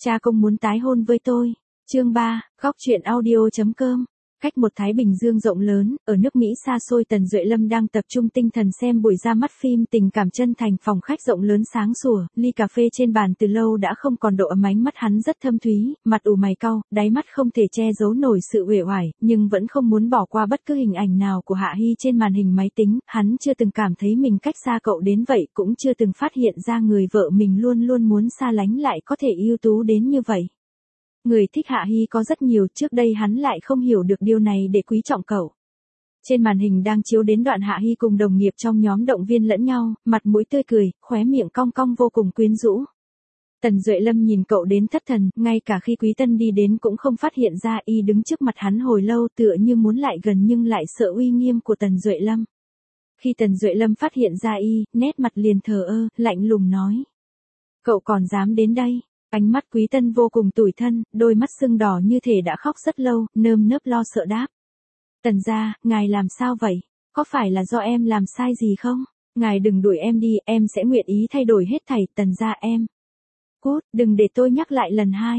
Cha công muốn tái hôn với tôi. Chương 3, góc truyện audio.com. Cách một Thái Bình Dương rộng lớn, ở nước Mỹ xa xôi, Tần Duệ Lâm đang tập trung tinh thần xem buổi ra mắt phim Tình Cảm Chân Thành. Phòng khách rộng lớn sáng sủa, ly cà phê trên bàn từ lâu đã không còn độ ấm, ánh mắt hắn rất thâm thúy, mặt ủ mày cau, đáy mắt không thể che giấu nổi sự uể oải, nhưng vẫn không muốn bỏ qua bất cứ hình ảnh nào của Hạ Hi trên màn hình máy tính. Hắn chưa từng cảm thấy mình cách xa cậu đến vậy, cũng chưa từng phát hiện ra người vợ mình luôn luôn muốn xa lánh lại có thể ưu tú đến như vậy. Người thích Hạ Hi có rất nhiều, trước đây hắn lại không hiểu được điều này để quý trọng cậu. Trên màn hình đang chiếu đến đoạn Hạ Hi cùng đồng nghiệp trong nhóm động viên lẫn nhau, mặt mũi tươi cười, khóe miệng cong cong vô cùng quyến rũ. Tần Duệ Lâm nhìn cậu đến thất thần, ngay cả khi Quý Tân đi đến cũng không phát hiện ra. Y đứng trước mặt hắn hồi lâu, tựa như muốn lại gần nhưng lại sợ uy nghiêm của Tần Duệ Lâm. Khi Tần Duệ Lâm phát hiện ra y, nét mặt liền thờ ơ, lạnh lùng nói: "Cậu còn dám đến đây?" Ánh mắt Quý Tân vô cùng tủi thân, đôi mắt sưng đỏ như thể đã khóc rất lâu, nơm nớp lo sợ đáp: "Tần gia, ngài làm sao vậy? Có phải là do em làm sai gì không? Ngài đừng đuổi em đi, em sẽ nguyện ý thay đổi hết thảy. Tần gia em. Cút, đừng để tôi nhắc lại lần hai."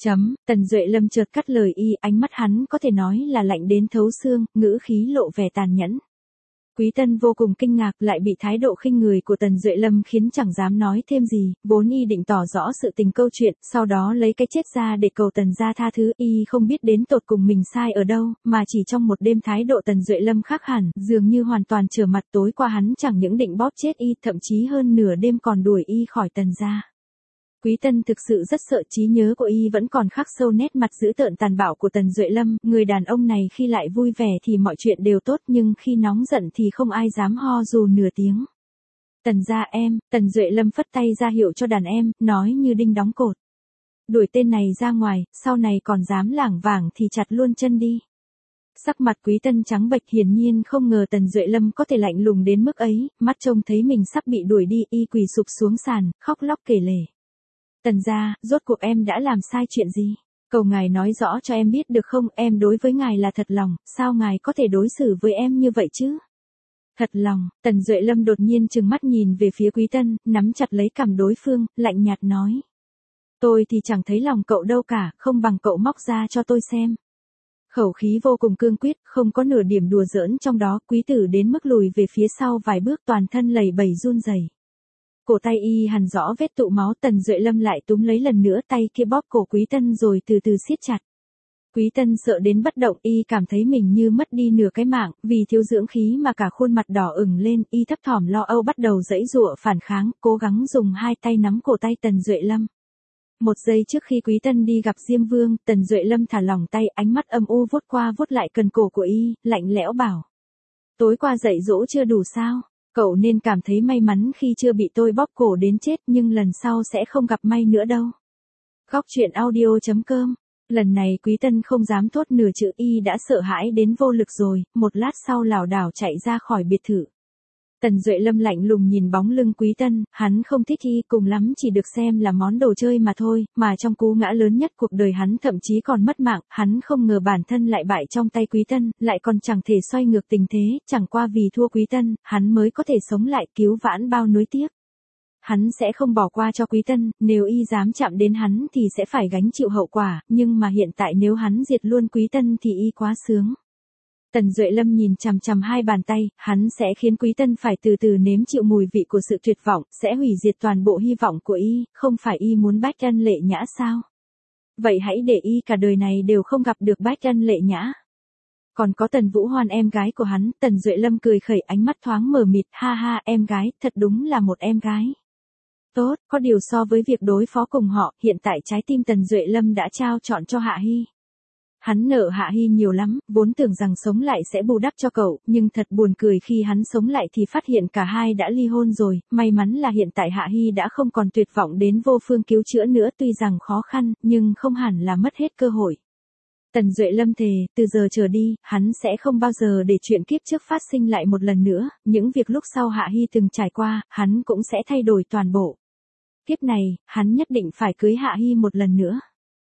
Tần Duệ Lâm chợt cắt lời y, ánh mắt hắn có thể nói là lạnh đến thấu xương, ngữ khí lộ vẻ tàn nhẫn. Quý Tân vô cùng kinh ngạc, lại bị thái độ khinh người của Tần Duệ Lâm khiến chẳng dám nói thêm gì, vốn y định tỏ rõ sự tình câu chuyện, sau đó lấy cái chết ra để cầu Tần gia tha thứ. Y không biết đến tột cùng mình sai ở đâu, mà chỉ trong một đêm thái độ Tần Duệ Lâm khác hẳn, dường như hoàn toàn trở mặt. Tối qua hắn chẳng những định bóp chết y, thậm chí hơn nửa đêm còn đuổi y khỏi Tần gia. Quý Tân thực sự rất sợ, trí nhớ của y vẫn còn khắc sâu nét mặt dữ tợn tàn bạo của Tần Duệ Lâm. Người đàn ông này khi lại vui vẻ thì mọi chuyện đều tốt, nhưng khi nóng giận thì không ai dám ho dù nửa tiếng. "Tần gia em." Tần Duệ Lâm phất tay ra hiệu cho đàn em, nói như đinh đóng cột: "Đuổi tên này ra ngoài, sau này còn dám lảng vảng thì chặt luôn chân đi." Sắc mặt Quý Tân trắng bệch, hiển nhiên không ngờ Tần Duệ Lâm có thể lạnh lùng đến mức ấy. Mắt trông thấy mình sắp bị đuổi đi, y quỳ sụp xuống sàn, khóc lóc kể lể: "Tần gia, rốt cuộc em đã làm sai chuyện gì? Cầu ngài nói rõ cho em biết được không, em đối với ngài là thật lòng, sao ngài có thể đối xử với em như vậy chứ?" "Thật lòng." Tần Duệ Lâm đột nhiên trừng mắt nhìn về phía Quý Tân, nắm chặt lấy cằm đối phương, lạnh nhạt nói: "Tôi thì chẳng thấy lòng cậu đâu cả, không bằng cậu móc ra cho tôi xem." Khẩu khí vô cùng cương quyết, không có nửa điểm đùa giỡn trong đó. Quý tử đến mức lùi về phía sau vài bước, toàn thân lẩy bẩy run rẩy. Cổ tay y hằn rõ vết tụ máu. Tần Duệ Lâm lại túm lấy lần nữa, tay kia bóp cổ Quý Tân rồi từ từ siết chặt. Quý Tân sợ đến bất động, y cảm thấy mình như mất đi nửa cái mạng, vì thiếu dưỡng khí mà cả khuôn mặt đỏ ửng lên. Y thấp thỏm lo âu bắt đầu giãy giụa phản kháng, cố gắng dùng hai tay nắm cổ tay Tần Duệ Lâm. Một giây trước khi Quý Tân đi gặp Diêm Vương, Tần Duệ Lâm thả lỏng tay, ánh mắt âm u vuốt qua vuốt lại cần cổ của y, lạnh lẽo bảo: "Tối qua dạy dỗ chưa đủ sao? Cậu nên cảm thấy may mắn khi chưa bị tôi bóp cổ đến chết, nhưng lần sau sẽ không gặp may nữa đâu." Góc truyện audio.com. Lần này Quý Tân không dám thốt nửa chữ, y đã sợ hãi đến vô lực rồi, một lát sau lảo đảo chạy ra khỏi biệt thự. Tần Duệ Lâm lạnh lùng nhìn bóng lưng Quý Tân, hắn không thích y, cùng lắm chỉ được xem là món đồ chơi mà thôi, mà trong cú ngã lớn nhất cuộc đời hắn thậm chí còn mất mạng. Hắn không ngờ bản thân lại bại trong tay Quý Tân, lại còn chẳng thể xoay ngược tình thế, chẳng qua vì thua Quý Tân, hắn mới có thể sống lại, cứu vãn bao nuối tiếc. Hắn sẽ không bỏ qua cho Quý Tân, nếu y dám chạm đến hắn thì sẽ phải gánh chịu hậu quả, nhưng mà hiện tại nếu hắn diệt luôn Quý Tân thì y quá sướng. Tần Duệ Lâm nhìn chằm chằm hai bàn tay, hắn sẽ khiến Quý Tân phải từ từ nếm chịu mùi vị của sự tuyệt vọng, sẽ hủy diệt toàn bộ hy vọng của y. Không phải y muốn Bách Ân Lệ Nhã sao? Vậy hãy để y cả đời này đều không gặp được Bách Ân Lệ Nhã. Còn có Tần Vũ Hoan, em gái của hắn. Tần Duệ Lâm cười khẩy, ánh mắt thoáng mờ mịt: "Ha ha, em gái, thật đúng là một em gái tốt." Có điều so với việc đối phó cùng họ, hiện tại trái tim Tần Duệ Lâm đã trao trọn cho Hạ Hi. Hắn nợ Hạ Hi nhiều lắm, vốn tưởng rằng sống lại sẽ bù đắp cho cậu, nhưng thật buồn cười khi hắn sống lại thì phát hiện cả hai đã ly hôn rồi. May mắn là hiện tại Hạ Hi đã không còn tuyệt vọng đến vô phương cứu chữa nữa, tuy rằng khó khăn, nhưng không hẳn là mất hết cơ hội. Tần Duệ Lâm thề, từ giờ trở đi, hắn sẽ không bao giờ để chuyện kiếp trước phát sinh lại một lần nữa, những việc lúc sau Hạ Hi từng trải qua, hắn cũng sẽ thay đổi toàn bộ. Kiếp này, hắn nhất định phải cưới Hạ Hi một lần nữa.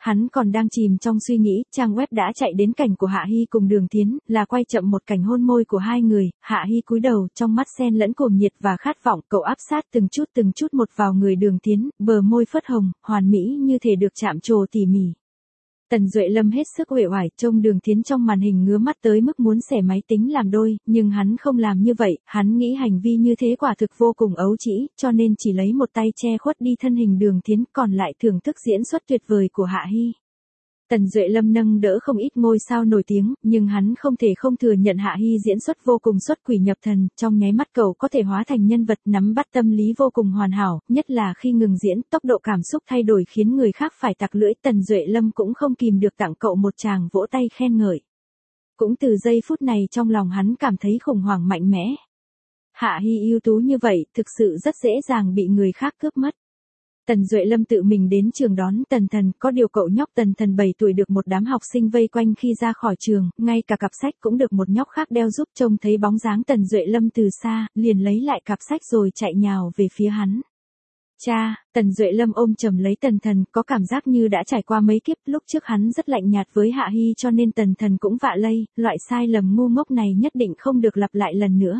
Hắn còn đang chìm trong suy nghĩ, trang web đã chạy đến cảnh của Hạ Hi cùng Đường Thiến, là quay chậm một cảnh hôn môi của hai người, Hạ Hi cúi đầu, trong mắt xen lẫn cuồng nhiệt và khát vọng, cậu áp sát từng chút một vào người Đường Thiến, bờ môi phớt hồng, hoàn mỹ như thể được chạm trổ tỉ mỉ. Tần Duệ Lâm hết sức uể oải, trông Đường Thiến trong màn hình ngứa mắt tới mức muốn xẻ máy tính làm đôi, nhưng hắn không làm như vậy, hắn nghĩ hành vi như thế quả thực vô cùng ấu trĩ, cho nên chỉ lấy một tay che khuất đi thân hình Đường Thiến, còn lại thưởng thức diễn xuất tuyệt vời của Hạ Hi. Tần Duệ Lâm nâng đỡ không ít ngôi sao nổi tiếng, nhưng hắn không thể không thừa nhận Hạ Hi diễn xuất vô cùng xuất quỷ nhập thần, trong nháy mắt cậu có thể hóa thành nhân vật nắm bắt tâm lý vô cùng hoàn hảo, nhất là khi ngừng diễn, tốc độ cảm xúc thay đổi khiến người khác phải tặc lưỡi, Tần Duệ Lâm cũng không kìm được tặng cậu một tràng vỗ tay khen ngợi. Cũng từ giây phút này trong lòng hắn cảm thấy khủng hoảng mạnh mẽ. Hạ Hi ưu tú như vậy, thực sự rất dễ dàng bị người khác cướp mất. Tần Duệ Lâm tự mình đến trường đón Tần Thần, có điều cậu nhóc Tần Thần 7 tuổi được một đám học sinh vây quanh khi ra khỏi trường, ngay cả cặp sách cũng được một nhóc khác đeo giúp, trông thấy bóng dáng Tần Duệ Lâm từ xa, liền lấy lại cặp sách rồi chạy nhào về phía hắn. Cha, Tần Duệ Lâm ôm chầm lấy Tần Thần, có cảm giác như đã trải qua mấy kiếp, lúc trước hắn rất lạnh nhạt với Hạ Hi cho nên Tần Thần cũng vạ lây, loại sai lầm ngu ngốc này nhất định không được lặp lại lần nữa.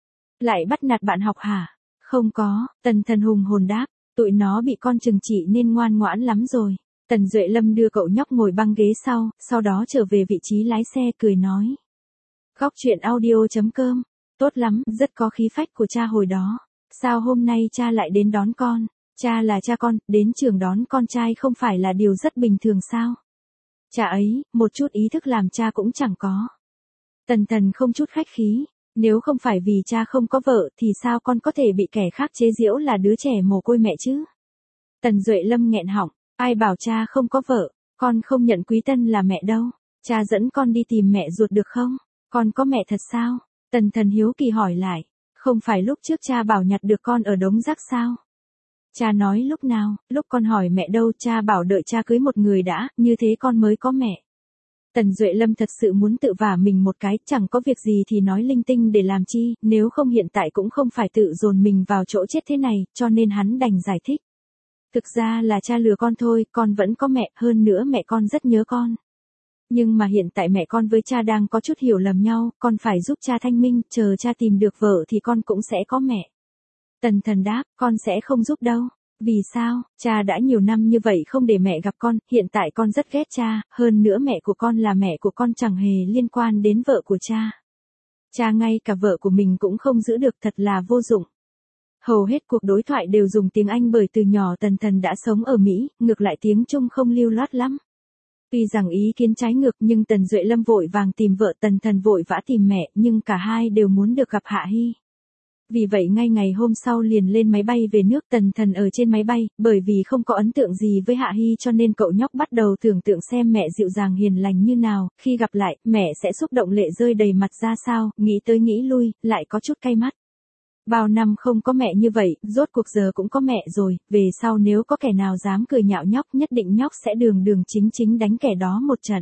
Lại bắt nạt bạn học hả? Không có, Tần Thần hùng hồn đáp. Tụi nó bị con trừng trị nên ngoan ngoãn lắm rồi. Tần Duệ Lâm đưa cậu nhóc ngồi băng ghế sau đó trở về vị trí lái xe cười nói. Góc truyện audio.com, tốt lắm, rất có khí phách của cha hồi đó. Sao hôm nay cha lại đến đón con? Cha là cha con, đến trường đón con trai không phải là điều rất bình thường sao? Cha ấy, một chút ý thức làm cha cũng chẳng có. Tần Thần không chút khách khí. Nếu không phải vì cha không có vợ thì sao con có thể bị kẻ khác chế giễu là đứa trẻ mồ côi mẹ chứ? Tần Duệ Lâm nghẹn họng, ai bảo cha không có vợ, con không nhận Quý Tân là mẹ đâu, cha dẫn con đi tìm mẹ ruột được không? Con có mẹ thật sao? Tần Thần hiếu kỳ hỏi lại, không phải lúc trước cha bảo nhặt được con ở đống rác sao? Cha nói lúc nào, lúc con hỏi mẹ đâu cha bảo đợi cha cưới một người đã, như thế con mới có mẹ. Tần Duệ Lâm thật sự muốn tự vả mình một cái, chẳng có việc gì thì nói linh tinh để làm chi, nếu không hiện tại cũng không phải tự dồn mình vào chỗ chết thế này, cho nên hắn đành giải thích. Thực ra là cha lừa con thôi, con vẫn có mẹ, hơn nữa mẹ con rất nhớ con. Nhưng mà hiện tại mẹ con với cha đang có chút hiểu lầm nhau, con phải giúp cha thanh minh, chờ cha tìm được vợ thì con cũng sẽ có mẹ. Tần Thần đáp, con sẽ không giúp đâu. Vì sao, cha đã nhiều năm như vậy không để mẹ gặp con, hiện tại con rất ghét cha, hơn nữa mẹ của con là mẹ của con chẳng hề liên quan đến vợ của cha. Cha ngay cả vợ của mình cũng không giữ được thật là vô dụng. Hầu hết cuộc đối thoại đều dùng tiếng Anh bởi từ nhỏ Tần Thần đã sống ở Mỹ, ngược lại tiếng Trung không lưu loát lắm. Tuy rằng ý kiến trái ngược nhưng Tần Duệ Lâm vội vàng tìm vợ, Tần Thần vội vã tìm mẹ, nhưng cả hai đều muốn được gặp Hạ Hi. Vì vậy ngay ngày hôm sau liền lên máy bay về nước. Tần Thần ở trên máy bay, bởi vì không có ấn tượng gì với Hạ Hi cho nên cậu nhóc bắt đầu tưởng tượng xem mẹ dịu dàng hiền lành như nào, khi gặp lại, mẹ sẽ xúc động lệ rơi đầy mặt ra sao, nghĩ tới nghĩ lui, lại có chút cay mắt. Bao năm không có mẹ như vậy, rốt cuộc giờ cũng có mẹ rồi, về sau nếu có kẻ nào dám cười nhạo nhóc nhất định nhóc sẽ đường chính đánh kẻ đó một trận.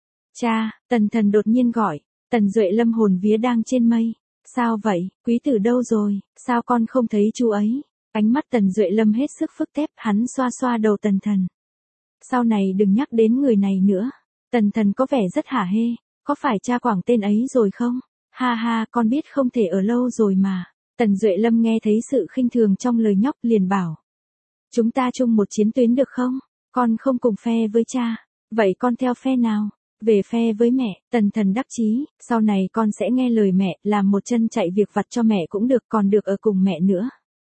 Cha, Tần Thần đột nhiên gọi, Tần Duệ Lâm hồn vía đang trên mây. Sao vậy, quý tử đâu rồi, sao con không thấy chú ấy? Ánh mắt Tần Duệ Lâm hết sức phức tép, hắn xoa xoa đầu Tần Thần. Sau này đừng nhắc đến người này nữa. Tần Thần có vẻ rất hả hê, có phải cha quảng tên ấy rồi không? Ha ha, con biết không thể ở lâu rồi mà. Tần Duệ Lâm nghe thấy sự khinh thường trong lời nhóc liền bảo. Chúng ta chung một chiến tuyến được không? Con không cùng phe với cha. Vậy con theo phe nào? Về phe với mẹ. Tần Thần đắc chí, sau này con sẽ nghe lời mẹ, làm một chân chạy việc vặt cho mẹ cũng được, còn được ở cùng mẹ nữa.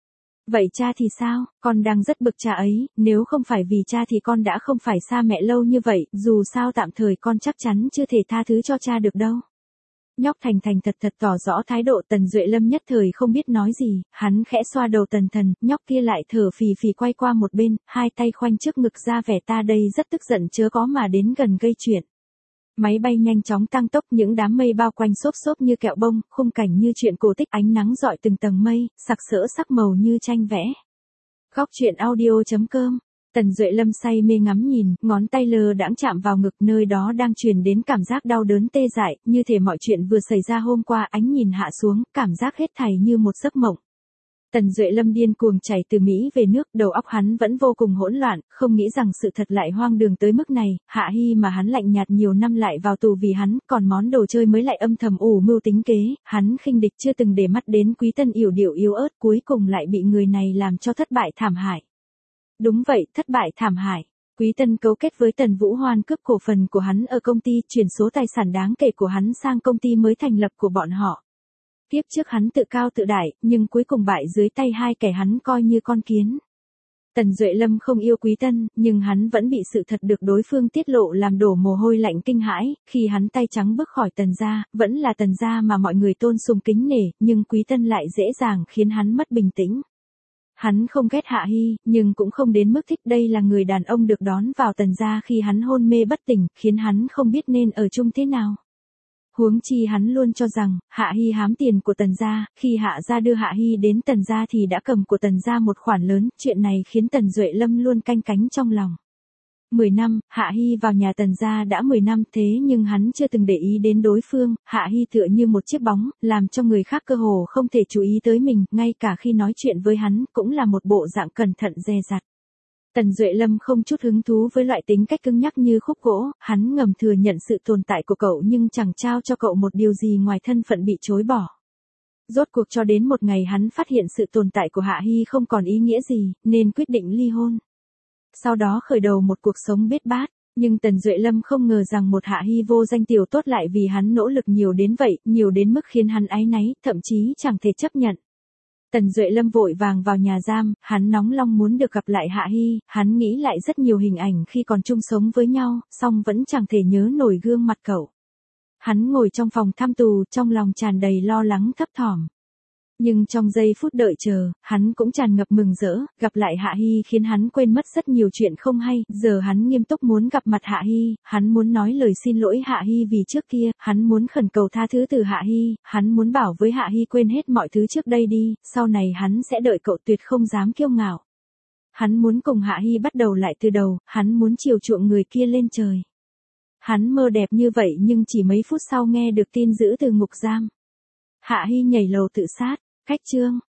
Vậy cha thì sao? Con đang rất bực cha ấy, nếu không phải vì cha thì con đã không phải xa mẹ lâu như vậy, dù sao tạm thời con chắc chắn chưa thể tha thứ cho cha được đâu. Nhóc thành thật tỏ rõ thái độ. Tần Duệ Lâm nhất thời không biết nói gì, hắn khẽ xoa đầu Tần Thần, nhóc kia lại thở phì phì quay qua một bên, hai tay khoanh trước ngực ra vẻ ta đây rất tức giận chớ có mà đến gần gây chuyện. Máy bay nhanh chóng tăng tốc, những đám mây bao quanh xốp như kẹo bông, khung cảnh như chuyện cổ tích, ánh nắng rọi từng tầng mây, sặc sỡ sắc màu như tranh vẽ. Góc truyện audio.com. Tần Duệ Lâm say mê ngắm nhìn, ngón tay lơ đãng chạm vào ngực, nơi đó đang truyền đến cảm giác đau đớn tê dại, như thể mọi chuyện vừa xảy ra hôm qua. Ánh nhìn hạ xuống, cảm giác hết thảy như một giấc mộng. Tần Duệ Lâm điên cuồng chảy từ Mỹ về nước, đầu óc hắn vẫn vô cùng hỗn loạn, không nghĩ rằng sự thật lại hoang đường tới mức này, Hạ Hy mà hắn lạnh nhạt nhiều năm lại vào tù vì hắn, còn món đồ chơi mới lại âm thầm ủ mưu tính kế, hắn khinh địch chưa từng để mắt đến Quý Tân yểu điệu yếu ớt, cuối cùng lại bị người này làm cho thất bại thảm hại. Đúng vậy, thất bại thảm hại. Quý Tân cấu kết với Tần Vũ Hoan cướp cổ phần của hắn ở công ty, chuyển số tài sản đáng kể của hắn sang công ty mới thành lập của bọn họ. Tiếp trước hắn tự cao tự đại, nhưng cuối cùng bại dưới tay hai kẻ hắn coi như con kiến. Tần Duệ Lâm không yêu Quý Tân, nhưng hắn vẫn bị sự thật được đối phương tiết lộ làm đổ mồ hôi lạnh kinh hãi, khi hắn tay trắng bước khỏi Tần gia, vẫn là Tần gia mà mọi người tôn sùng kính nể, nhưng Quý Tân lại dễ dàng khiến hắn mất bình tĩnh. Hắn không ghét Hạ Hy, nhưng cũng không đến mức thích, đây là người đàn ông được đón vào Tần gia khi hắn hôn mê bất tỉnh, khiến hắn không biết nên ở chung thế nào. Huống chi hắn luôn cho rằng, Hạ Hy hám tiền của Tần gia, khi Hạ gia đưa Hạ Hy đến Tần gia thì đã cầm của Tần gia một khoản lớn, chuyện này khiến Tần Duệ Lâm luôn canh cánh trong lòng. 10 năm, Hạ Hy vào nhà Tần gia đã 10 năm, thế nhưng hắn chưa từng để ý đến đối phương, Hạ Hy tựa như một chiếc bóng, làm cho người khác cơ hồ không thể chú ý tới mình, ngay cả khi nói chuyện với hắn, cũng là một bộ dạng cẩn thận dè dặt. Tần Duệ Lâm không chút hứng thú với loại tính cách cứng nhắc như khúc gỗ, hắn ngầm thừa nhận sự tồn tại của cậu nhưng chẳng trao cho cậu một điều gì ngoài thân phận bị chối bỏ. Rốt cuộc cho đến một ngày hắn phát hiện sự tồn tại của Hạ Hy không còn ý nghĩa gì, nên quyết định ly hôn. Sau đó khởi đầu một cuộc sống bết bát, nhưng Tần Duệ Lâm không ngờ rằng một Hạ Hy vô danh tiểu tốt lại vì hắn nỗ lực nhiều đến vậy, nhiều đến mức khiến hắn áy náy, thậm chí chẳng thể chấp nhận. Tần Duệ Lâm vội vàng vào nhà giam, hắn nóng lòng muốn được gặp lại Hạ Hy, hắn nghĩ lại rất nhiều hình ảnh khi còn chung sống với nhau, song vẫn chẳng thể nhớ nổi gương mặt cậu. Hắn ngồi trong phòng thăm tù, trong lòng tràn đầy lo lắng thấp thỏm. Nhưng trong giây phút đợi chờ, hắn cũng tràn ngập mừng rỡ, gặp lại Hạ Hy khiến hắn quên mất rất nhiều chuyện không hay, giờ hắn nghiêm túc muốn gặp mặt Hạ Hy, hắn muốn nói lời xin lỗi Hạ Hy vì trước kia, hắn muốn khẩn cầu tha thứ từ Hạ Hy, hắn muốn bảo với Hạ Hy quên hết mọi thứ trước đây đi, sau này hắn sẽ đợi cậu, tuyệt không dám kiêu ngạo. Hắn muốn cùng Hạ Hy bắt đầu lại từ đầu, hắn muốn chiều chuộng người kia lên trời. Hắn mơ đẹp như vậy nhưng chỉ mấy phút sau nghe được tin dữ từ ngục giam. Hạ Hy nhảy lầu tự sát. Khách chương